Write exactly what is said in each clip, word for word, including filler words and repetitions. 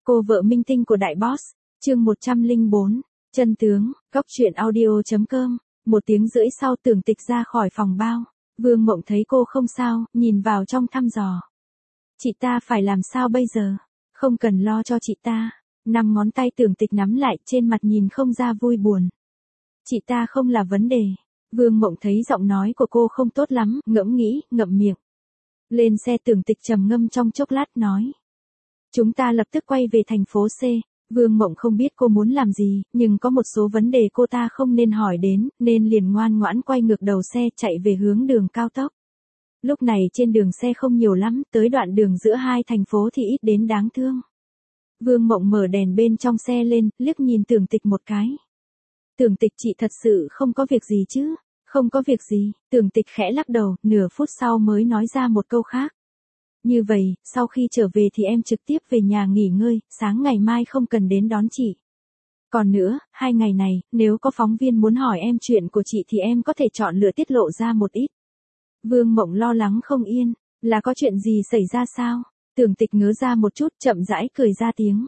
Cô vợ minh tinh của đại boss, chương một trăm lẻ bốn, chân tướng, góc truyện audio chấm com. Một tiếng rưỡi sau Tưởng Tịch ra khỏi phòng bao. Vương Mộng thấy cô không sao, nhìn vào trong thăm dò. Chị ta phải làm sao bây giờ? Không cần lo cho chị ta. Năm ngón tay Tưởng Tịch nắm lại, trên mặt nhìn không ra vui buồn. Chị ta không là vấn đề. Vương Mộng thấy giọng nói của cô không tốt lắm, ngẫm nghĩ, ngậm miệng. Lên xe Tưởng Tịch trầm ngâm trong chốc lát nói. Chúng ta lập tức quay về thành phố C. Vương Mộng không biết cô muốn làm gì, nhưng có một số vấn đề cô ta không nên hỏi đến, nên liền ngoan ngoãn quay ngược đầu xe chạy về hướng đường cao tốc. Lúc này trên đường xe không nhiều lắm, tới đoạn đường giữa hai thành phố thì ít đến đáng thương. Vương Mộng mở đèn bên trong xe lên, liếc nhìn Tưởng Tịch một cái. Tưởng Tịch, chị thật sự không có việc gì chứ? Không có việc gì. Tưởng Tịch khẽ lắc đầu, nửa phút sau mới nói ra một câu khác. Như vậy, sau khi trở về thì em trực tiếp về nhà nghỉ ngơi, sáng ngày mai không cần đến đón chị. Còn nữa, hai ngày này, nếu có phóng viên muốn hỏi em chuyện của chị thì em có thể chọn lựa tiết lộ ra một ít. Vương Mộng lo lắng không yên, là có chuyện gì xảy ra sao? Tưởng Tịch ngớ ra một chút, chậm rãi cười ra tiếng.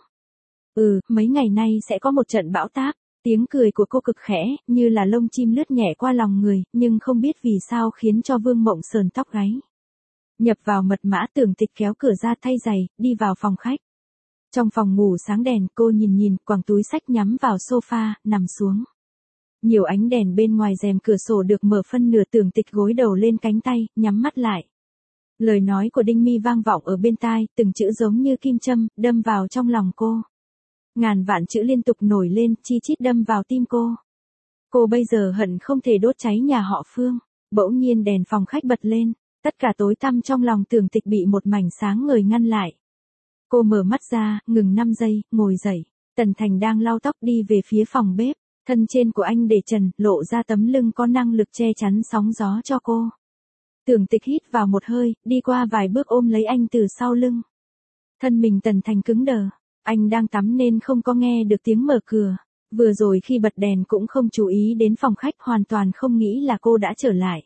Ừ, mấy ngày nay sẽ có một trận bão táp. Tiếng cười của cô cực khẽ, như là lông chim lướt nhẹ qua lòng người, nhưng không biết vì sao khiến cho Vương Mộng sờn tóc gáy. Nhập vào mật mã, Tưởng Tịch kéo cửa ra thay giày, đi vào phòng khách. Trong phòng ngủ sáng đèn, cô nhìn nhìn, quàng túi xách nhắm vào sofa, nằm xuống. Nhiều ánh đèn bên ngoài rèm cửa sổ được mở phân nửa, Tưởng Tịch gối đầu lên cánh tay, nhắm mắt lại. Lời nói của Đinh Mi vang vọng ở bên tai, từng chữ giống như kim châm, đâm vào trong lòng cô. Ngàn vạn chữ liên tục nổi lên, chi chít đâm vào tim cô. Cô bây giờ hận không thể đốt cháy nhà họ Phương. Bỗng nhiên đèn phòng khách bật lên. Tất cả tối tăm trong lòng Tưởng Tịch bị một mảnh sáng ngời ngăn lại. Cô mở mắt ra, ngừng năm giây, ngồi dậy. Tần Thành đang lau tóc đi về phía phòng bếp. Thân trên của anh để trần, lộ ra tấm lưng có năng lực che chắn sóng gió cho cô. Tưởng Tịch hít vào một hơi, đi qua vài bước ôm lấy anh từ sau lưng. Thân mình Tần Thành cứng đờ. Anh đang tắm nên không có nghe được tiếng mở cửa. Vừa rồi khi bật đèn cũng không chú ý đến phòng khách, hoàn toàn không nghĩ là cô đã trở lại.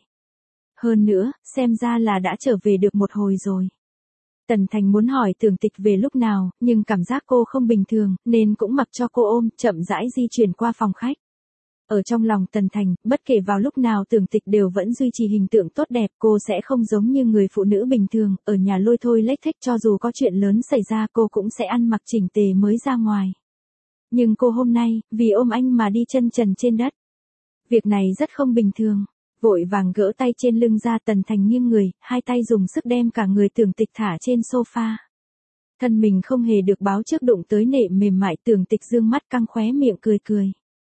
Hơn nữa, xem ra là đã trở về được một hồi rồi. Tần Thành muốn hỏi Tưởng Tịch về lúc nào, nhưng cảm giác cô không bình thường, nên cũng mặc cho cô ôm, chậm rãi di chuyển qua phòng khách. Ở trong lòng Tần Thành, bất kể vào lúc nào Tưởng Tịch đều vẫn duy trì hình tượng tốt đẹp, cô sẽ không giống như người phụ nữ bình thường, ở nhà lôi thôi lếch thếch, cho dù có chuyện lớn xảy ra cô cũng sẽ ăn mặc chỉnh tề mới ra ngoài. Nhưng cô hôm nay, vì ôm anh mà đi chân trần trên đất. Việc này rất không bình thường. Vội vàng gỡ tay trên lưng ra, Tần Thành nghiêng người, hai tay dùng sức đem cả người Tưởng Tịch thả trên sofa. Thân mình không hề được báo trước đụng tới nệm mềm mại, Tưởng Tịch dương mắt căng khóe miệng cười cười.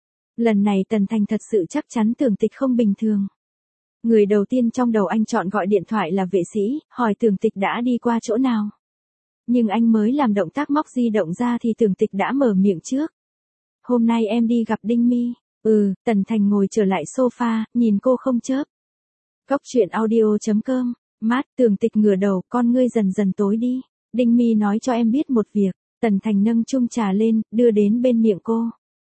Lần này Tần Thành thật sự chắc chắn Tưởng Tịch không bình thường. Người đầu tiên trong đầu anh chọn gọi điện thoại là vệ sĩ, hỏi Tưởng Tịch đã đi qua chỗ nào. Nhưng anh mới làm động tác móc di động ra thì Tưởng Tịch đã mở miệng trước. Hôm nay em đi gặp Đinh Mi. Ừ, Tần Thành ngồi trở lại sofa, nhìn cô không chớp. Góc truyện audio chấm com. Mát, Tưởng Tịch ngửa đầu, con ngươi dần dần tối đi. Đinh Mi nói cho em biết một việc. Tần Thành nâng chung trà lên, đưa đến bên miệng cô.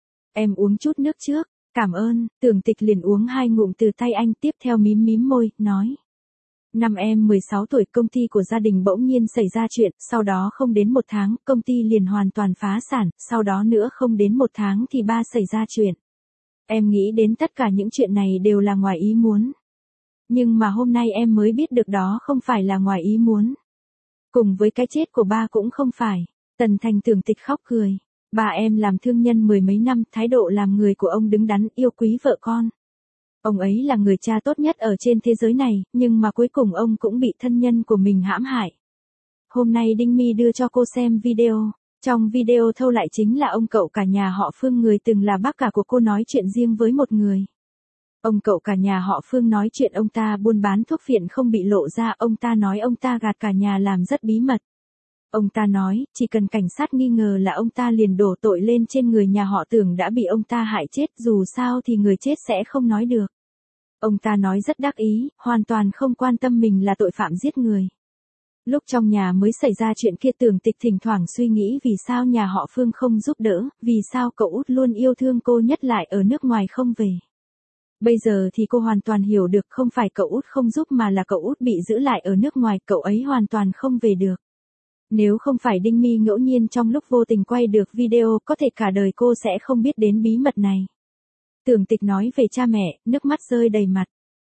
Em uống chút nước trước. Cảm ơn. Tưởng Tịch liền uống hai ngụm từ tay anh, tiếp theo mím mím môi, nói. Năm em mười sáu tuổi, công ty của gia đình bỗng nhiên xảy ra chuyện, sau đó không đến một tháng, công ty liền hoàn toàn phá sản, sau đó nữa không đến một tháng thì ba xảy ra chuyện. Em nghĩ đến tất cả những chuyện này đều là ngoài ý muốn. Nhưng mà hôm nay em mới biết được đó không phải là ngoài ý muốn. Cùng với cái chết của ba cũng không phải. Tần Thành Tưởng Tịch khóc cười. Ba em làm thương nhân mười mấy năm, thái độ làm người của ông đứng đắn, yêu quý vợ con. Ông ấy là người cha tốt nhất ở trên thế giới này, nhưng mà cuối cùng ông cũng bị thân nhân của mình hãm hại. Hôm nay Đinh Mi đưa cho cô xem video. Trong video thâu lại chính là ông cậu cả nhà họ Phương, người từng là bác cả của cô, nói chuyện riêng với một người. Ông cậu cả nhà họ Phương nói chuyện ông ta buôn bán thuốc phiện không bị lộ ra, ông ta nói ông ta gạt cả nhà làm rất bí mật. Ông ta nói, chỉ cần cảnh sát nghi ngờ là ông ta liền đổ tội lên trên người nhà họ Tưởng đã bị ông ta hại chết, dù sao thì người chết sẽ không nói được. Ông ta nói rất đắc ý, hoàn toàn không quan tâm mình là tội phạm giết người. Lúc trong nhà mới xảy ra chuyện kia, Tưởng Tịch thỉnh thoảng suy nghĩ vì sao nhà họ Phương không giúp đỡ, vì sao cậu út luôn yêu thương cô nhất lại ở nước ngoài không về. Bây giờ thì cô hoàn toàn hiểu được, không phải cậu út không giúp mà là cậu út bị giữ lại ở nước ngoài, cậu ấy hoàn toàn không về được. Nếu không phải Đinh Mi ngẫu nhiên trong lúc vô tình quay được video, có thể cả đời cô sẽ không biết đến bí mật này. Tưởng Tịch nói về cha mẹ, nước mắt rơi đầy mặt.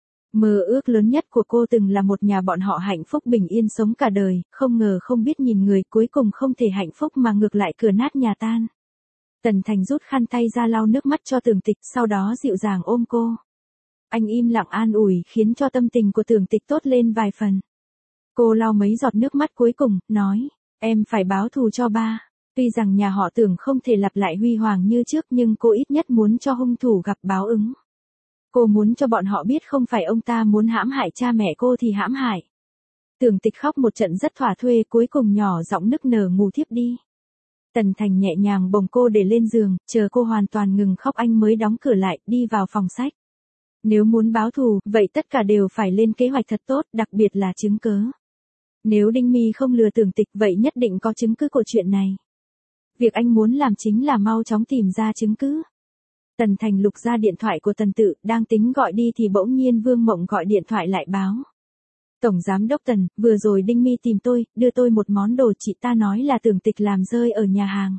Mơ ước lớn nhất của cô từng là một nhà bọn họ hạnh phúc bình yên sống cả đời, không ngờ không biết nhìn người, cuối cùng không thể hạnh phúc mà ngược lại cửa nát nhà tan. Tần Thành rút khăn tay ra lau nước mắt cho Tưởng Tịch, sau đó dịu dàng ôm cô. Anh im lặng an ủi khiến cho tâm tình của Tưởng Tịch tốt lên vài phần. Cô lau mấy giọt nước mắt cuối cùng, nói, em phải báo thù cho ba. Tuy rằng nhà họ Tưởng không thể lặp lại huy hoàng như trước, nhưng cô ít nhất muốn cho hung thủ gặp báo ứng. Cô muốn cho bọn họ biết không phải ông ta muốn hãm hại cha mẹ cô thì hãm hại. Tưởng Tịch khóc một trận rất thỏa thuê, cuối cùng nhỏ giọng nức nở ngủ thiếp đi. Tần Thành nhẹ nhàng bồng cô để lên giường, chờ cô hoàn toàn ngừng khóc anh mới đóng cửa lại, đi vào phòng sách. Nếu muốn báo thù, vậy tất cả đều phải lên kế hoạch thật tốt, đặc biệt là chứng cớ. Nếu Đinh Mi không lừa Tưởng Tịch, vậy nhất định có chứng cứ của chuyện này. Việc anh muốn làm chính là mau chóng tìm ra chứng cứ. Tần Thành lục ra điện thoại của Tần Tự, đang tính gọi đi thì bỗng nhiên Vương Mộng gọi điện thoại lại báo. Tổng giám đốc Tần, vừa rồi Đinh Mi tìm tôi, đưa tôi một món đồ, chị ta nói là Tưởng Tịch làm rơi ở nhà hàng.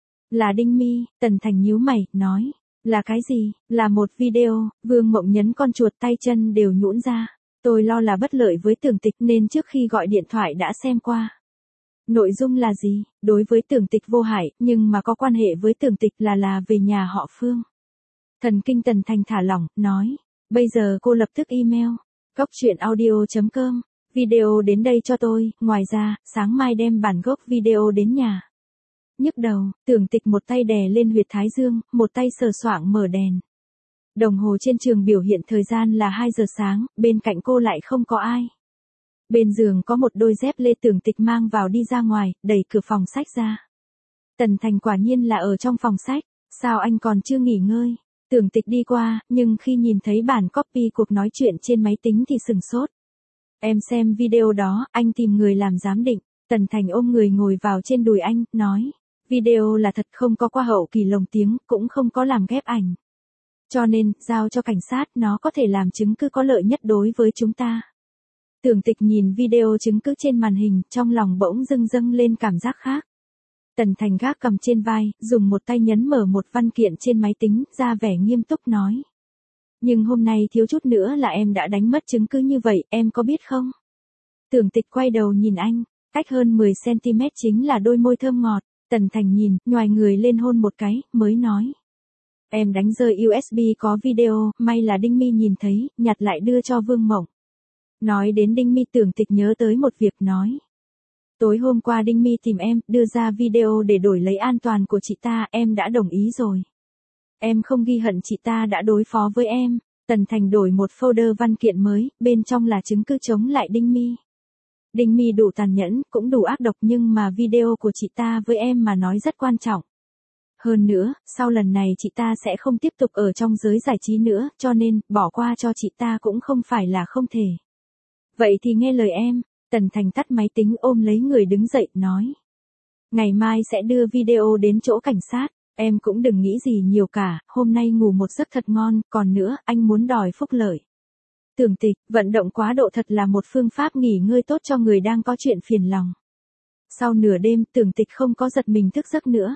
Là Đinh Mi. Tần Thành nhíu mày, nói, là cái gì? Là một video. Vương Mộng nhấn con chuột, tay chân đều nhũn ra. Tôi lo là bất lợi với Tưởng Tịch nên trước khi gọi điện thoại đã xem qua. Nội dung là gì? Đối với Tưởng Tịch vô hại, nhưng mà có quan hệ với Tưởng Tịch là là về nhà họ Phương. Thần kinh Tần Thành thả lỏng, nói, bây giờ cô lập tức email. Cóc truyện audio chấm com, video đến đây cho tôi, ngoài ra, sáng mai đem bản gốc video đến nhà. Nhức đầu, Tưởng Tịch một tay đè lên huyệt thái dương, một tay sờ soạng mở đèn. Đồng hồ trên trường biểu hiện thời gian là hai giờ sáng, bên cạnh cô lại không có ai. Bên giường có một đôi dép lê Tưởng Tịch mang vào đi ra ngoài, đẩy cửa phòng sách ra. Tần Thành quả nhiên là ở trong phòng sách, sao anh còn chưa nghỉ ngơi? Tưởng Tịch đi qua, nhưng khi nhìn thấy bản copy cuộc nói chuyện trên máy tính thì sừng sốt. Em xem video đó, anh tìm người làm giám định. Tần Thành ôm người ngồi vào trên đùi anh, nói, video là thật, không có qua hậu kỳ lồng tiếng, cũng không có làm ghép ảnh. Cho nên, giao cho cảnh sát, nó có thể làm chứng cứ có lợi nhất đối với chúng ta. Tưởng Tịch nhìn video chứng cứ trên màn hình, trong lòng bỗng dâng dâng lên cảm giác khác. Tần Thành gác cầm trên vai, dùng một tay nhấn mở một văn kiện trên máy tính, ra vẻ nghiêm túc nói. Nhưng hôm nay thiếu chút nữa là em đã đánh mất chứng cứ như vậy, em có biết không? Tưởng Tịch quay đầu nhìn anh, cách hơn mười xăng-ti-mét chính là đôi môi thơm ngọt. Tần Thành nhìn, nhoài người lên hôn một cái, mới nói. Em đánh rơi u ét bê có video, may là Đinh Mi nhìn thấy, nhặt lại đưa cho Vương Mộng. Nói đến Đinh Mi, Tưởng Tịch nhớ tới một việc, nói. Tối hôm qua Đinh Mi tìm em, đưa ra video để đổi lấy an toàn của chị ta, em đã đồng ý rồi. Em không ghi hận chị ta đã đối phó với em. Tần Thành đổi một folder văn kiện mới, bên trong là chứng cứ chống lại Đinh Mi. Đinh Mi đủ tàn nhẫn, cũng đủ ác độc, nhưng mà video của chị ta với em mà nói rất quan trọng. Hơn nữa, sau lần này chị ta sẽ không tiếp tục ở trong giới giải trí nữa, cho nên, bỏ qua cho chị ta cũng không phải là không thể. Vậy thì nghe lời em. Tần Thành tắt máy tính, ôm lấy người đứng dậy, nói. Ngày mai sẽ đưa video đến chỗ cảnh sát, em cũng đừng nghĩ gì nhiều cả, hôm nay ngủ một giấc thật ngon, còn nữa, anh muốn đòi phúc lợi. Tưởng Tịch, vận động quá độ thật là một phương pháp nghỉ ngơi tốt cho người đang có chuyện phiền lòng. Sau nửa đêm, Tưởng Tịch không có giật mình thức giấc nữa.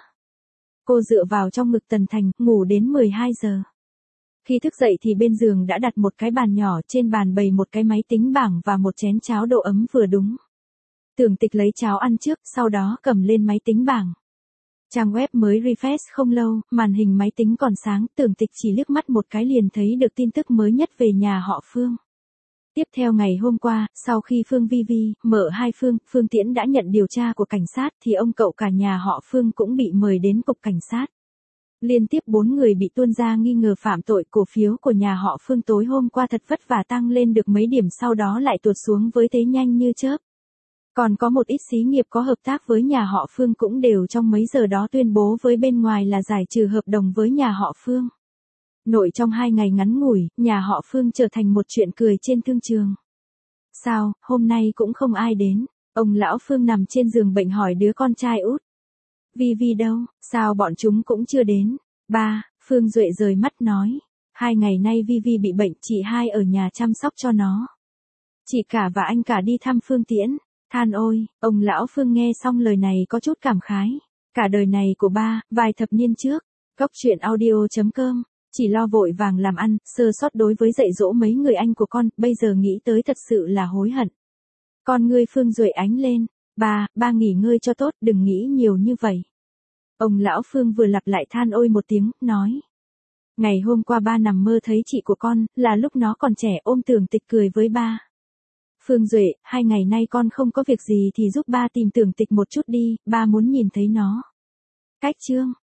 Cô dựa vào trong ngực Tần Thành, ngủ đến mười hai giờ. Khi thức dậy thì bên giường đã đặt một cái bàn nhỏ, trên bàn bày một cái máy tính bảng và một chén cháo độ ấm vừa đúng. Tưởng Tịch lấy cháo ăn trước, sau đó cầm lên máy tính bảng. Trang web mới refresh không lâu, màn hình máy tính còn sáng, Tưởng Tịch chỉ liếc mắt một cái liền thấy được tin tức mới nhất về nhà họ Phương. Tiếp theo ngày hôm qua, sau khi Phương Vi Vi, mở hai Phương, Phương Tiễn đã nhận điều tra của cảnh sát thì ông cậu cả nhà họ Phương cũng bị mời đến cục cảnh sát. Liên tiếp bốn người bị tuôn ra nghi ngờ phạm tội, cổ phiếu của nhà họ Phương tối hôm qua thật vất vả tăng lên được mấy điểm, sau đó lại tuột xuống với thế nhanh như chớp. Còn có một ít xí nghiệp có hợp tác với nhà họ Phương cũng đều trong mấy giờ đó tuyên bố với bên ngoài là giải trừ hợp đồng với nhà họ Phương. Nội trong hai ngày ngắn ngủi, nhà họ Phương trở thành một chuyện cười trên thương trường. Sao, hôm nay cũng không ai đến? Ông lão Phương nằm trên giường bệnh hỏi đứa con trai út. Vi Vi đâu, sao bọn chúng cũng chưa đến? Ba, Phương Duệ rời mắt nói. Hai ngày nay Vi Vi bị bệnh, chị hai ở nhà chăm sóc cho nó. Chị cả và anh cả đi thăm Phương Tiễn. Than ôi, ông lão Phương nghe xong lời này có chút cảm khái. Cả đời này của ba, vài thập niên trước, Góc Chuyện Audio.com, chỉ lo vội vàng làm ăn, sơ sót đối với dạy dỗ mấy người anh của con, bây giờ nghĩ tới thật sự là hối hận. Con ngươi Phương Duệ ánh lên, ba, ba nghỉ ngơi cho tốt, đừng nghĩ nhiều như vậy. Ông lão Phương vừa lặp lại than ôi một tiếng, nói. Ngày hôm qua ba nằm mơ thấy chị của con, là lúc nó còn trẻ ôm Tưởng Tịch cười với ba. Phương Duệ, hai ngày nay con không có việc gì thì giúp ba tìm Tưởng Tịch một chút đi, ba muốn nhìn thấy nó. Cách chương.